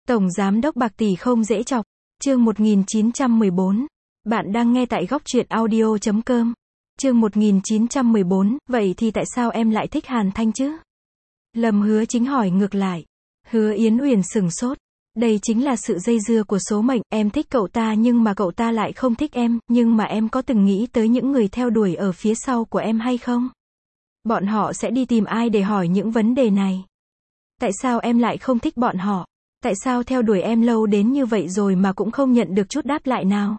Tổng Giám đốc bạc tỷ không dễ chọc. Chương 1914. Bạn đang nghe tại góc truyện audio.com. Chương 1914, vậy thì tại sao em lại thích Hàn Thanh chứ? Lâm Hứa Chính hỏi ngược lại. Hứa Yến Uyển sửng sốt. Đây chính là sự dây dưa của số mệnh, em thích cậu ta nhưng mà cậu ta lại không thích em, nhưng mà em có từng nghĩ tới những người theo đuổi ở phía sau của em hay không? Bọn họ sẽ đi tìm ai để hỏi những vấn đề này? Tại sao em lại không thích bọn họ? Tại sao theo đuổi em lâu đến như vậy rồi mà cũng không nhận được chút đáp lại nào?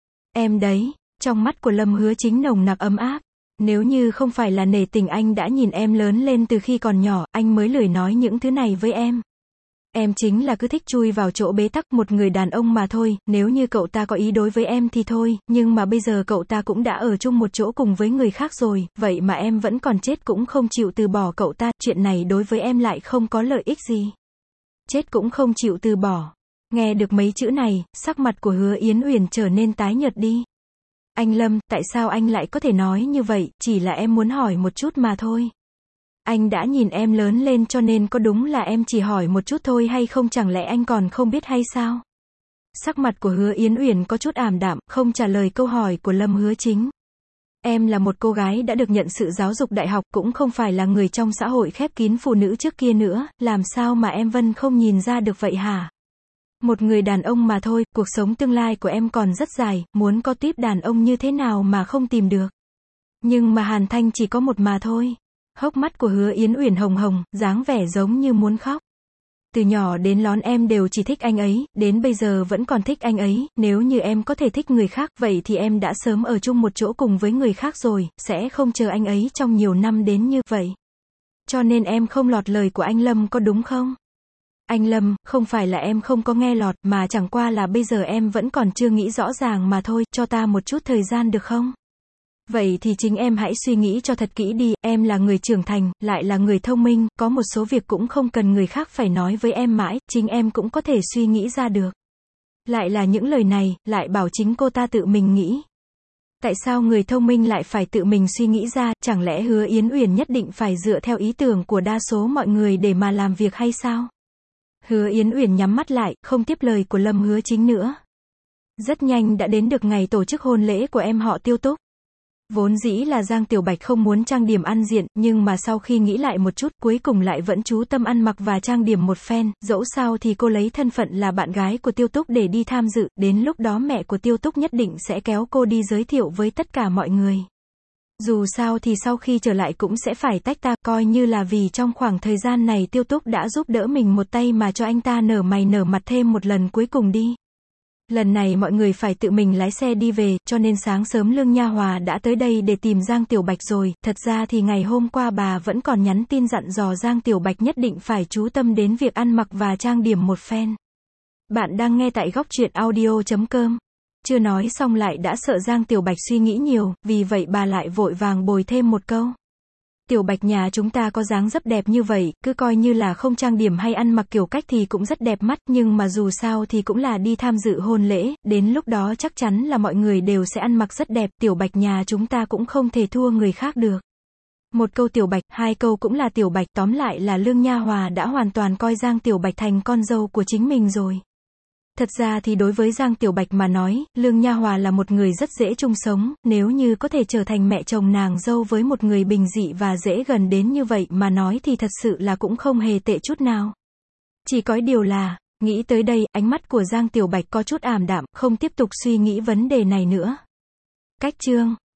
Em đấy, trong mắt của Lâm Hứa Chính nồng nặc ấm áp. Nếu như không phải là nể tình anh đã nhìn em lớn lên từ khi còn nhỏ, anh mới lười nói những thứ này với em. Em chính là cứ thích chui vào chỗ bế tắc một người đàn ông mà thôi, nếu như cậu ta có ý đối với em thì thôi, nhưng mà bây giờ cậu ta cũng đã ở chung một chỗ cùng với người khác rồi, vậy mà em vẫn còn chết cũng không chịu từ bỏ cậu ta, chuyện này đối với em lại không có lợi ích gì. Chết cũng không chịu từ bỏ. Nghe được mấy chữ này, sắc mặt của Hứa Yến Uyển trở nên tái nhợt đi. Anh Lâm, tại sao anh lại có thể nói như vậy, chỉ là em muốn hỏi một chút mà thôi. Anh đã nhìn em lớn lên cho nên có đúng là em chỉ hỏi một chút thôi hay không, chẳng lẽ anh còn không biết hay sao? Sắc mặt của Hứa Yến Uyển có chút ảm đạm, không trả lời câu hỏi của Lâm Hứa Chính. Em là một cô gái đã được nhận sự giáo dục đại học, cũng không phải là người trong xã hội khép kín phụ nữ trước kia nữa, làm sao mà em Vân không nhìn ra được vậy hả? Một người đàn ông mà thôi, cuộc sống tương lai của em còn rất dài, muốn có típ đàn ông như thế nào mà không tìm được. Nhưng mà Hàn Thanh chỉ có một mà thôi. Hốc mắt của Hứa Yến Uyển hồng hồng, dáng vẻ giống như muốn khóc. Từ nhỏ đến lớn em đều chỉ thích anh ấy, đến bây giờ vẫn còn thích anh ấy, nếu như em có thể thích người khác, vậy thì em đã sớm ở chung một chỗ cùng với người khác rồi, sẽ không chờ anh ấy trong nhiều năm đến như vậy. Cho nên em không lọt lời của anh Lâm có đúng không? Anh Lâm, không phải là em không có nghe lọt, mà chẳng qua là bây giờ em vẫn còn chưa nghĩ rõ ràng mà thôi, cho ta một chút thời gian được không? Vậy thì chính em hãy suy nghĩ cho thật kỹ đi, em là người trưởng thành, lại là người thông minh, có một số việc cũng không cần người khác phải nói với em mãi, chính em cũng có thể suy nghĩ ra được. Lại là những lời này, lại bảo chính cô ta tự mình nghĩ. Tại sao người thông minh lại phải tự mình suy nghĩ ra, chẳng lẽ Hứa Yến Uyển nhất định phải dựa theo ý tưởng của đa số mọi người để mà làm việc hay sao? Hứa Yến Uyển nhắm mắt lại, không tiếp lời của Lâm Hứa Chính nữa. Rất nhanh đã đến được ngày tổ chức hôn lễ của em họ Tiêu Túc. Vốn dĩ là Giang Tiểu Bạch không muốn trang điểm ăn diện, nhưng mà sau khi nghĩ lại một chút, cuối cùng lại vẫn chú tâm ăn mặc và trang điểm một phen, dẫu sao thì cô lấy thân phận là bạn gái của Tiêu Túc để đi tham dự, đến lúc đó mẹ của Tiêu Túc nhất định sẽ kéo cô đi giới thiệu với tất cả mọi người. Dù sao thì sau khi trở lại cũng sẽ phải tách ta, coi như là vì trong khoảng thời gian này Tiêu Túc đã giúp đỡ mình một tay mà cho anh ta nở mày nở mặt thêm một lần cuối cùng đi. Lần này mọi người phải tự mình lái xe đi về, cho nên sáng sớm Lương Nha Hòa đã tới đây để tìm Giang Tiểu Bạch rồi, thật ra thì ngày hôm qua bà vẫn còn nhắn tin dặn dò Giang Tiểu Bạch nhất định phải chú tâm đến việc ăn mặc và trang điểm một phen. Bạn đang nghe tại góc truyện audio.com. Chưa nói xong lại đã sợ Giang Tiểu Bạch suy nghĩ nhiều, vì vậy bà lại vội vàng bồi thêm một câu. Tiểu Bạch nhà chúng ta có dáng dấp đẹp như vậy, cứ coi như là không trang điểm hay ăn mặc kiểu cách thì cũng rất đẹp mắt, nhưng mà dù sao thì cũng là đi tham dự hôn lễ, đến lúc đó chắc chắn là mọi người đều sẽ ăn mặc rất đẹp, Tiểu Bạch nhà chúng ta cũng không thể thua người khác được. Một câu Tiểu Bạch, hai câu cũng là Tiểu Bạch, tóm lại là Lương Nha Hòa đã hoàn toàn coi Giang Tiểu Bạch thành con dâu của chính mình rồi. Thật ra thì đối với Giang Tiểu Bạch mà nói, Lương Nha Hòa là một người rất dễ chung sống, nếu như có thể trở thành mẹ chồng nàng dâu với một người bình dị và dễ gần đến như vậy mà nói thì thật sự là cũng không hề tệ chút nào. Chỉ có điều là, nghĩ tới đây, ánh mắt của Giang Tiểu Bạch có chút ảm đạm, không tiếp tục suy nghĩ vấn đề này nữa. Cách chương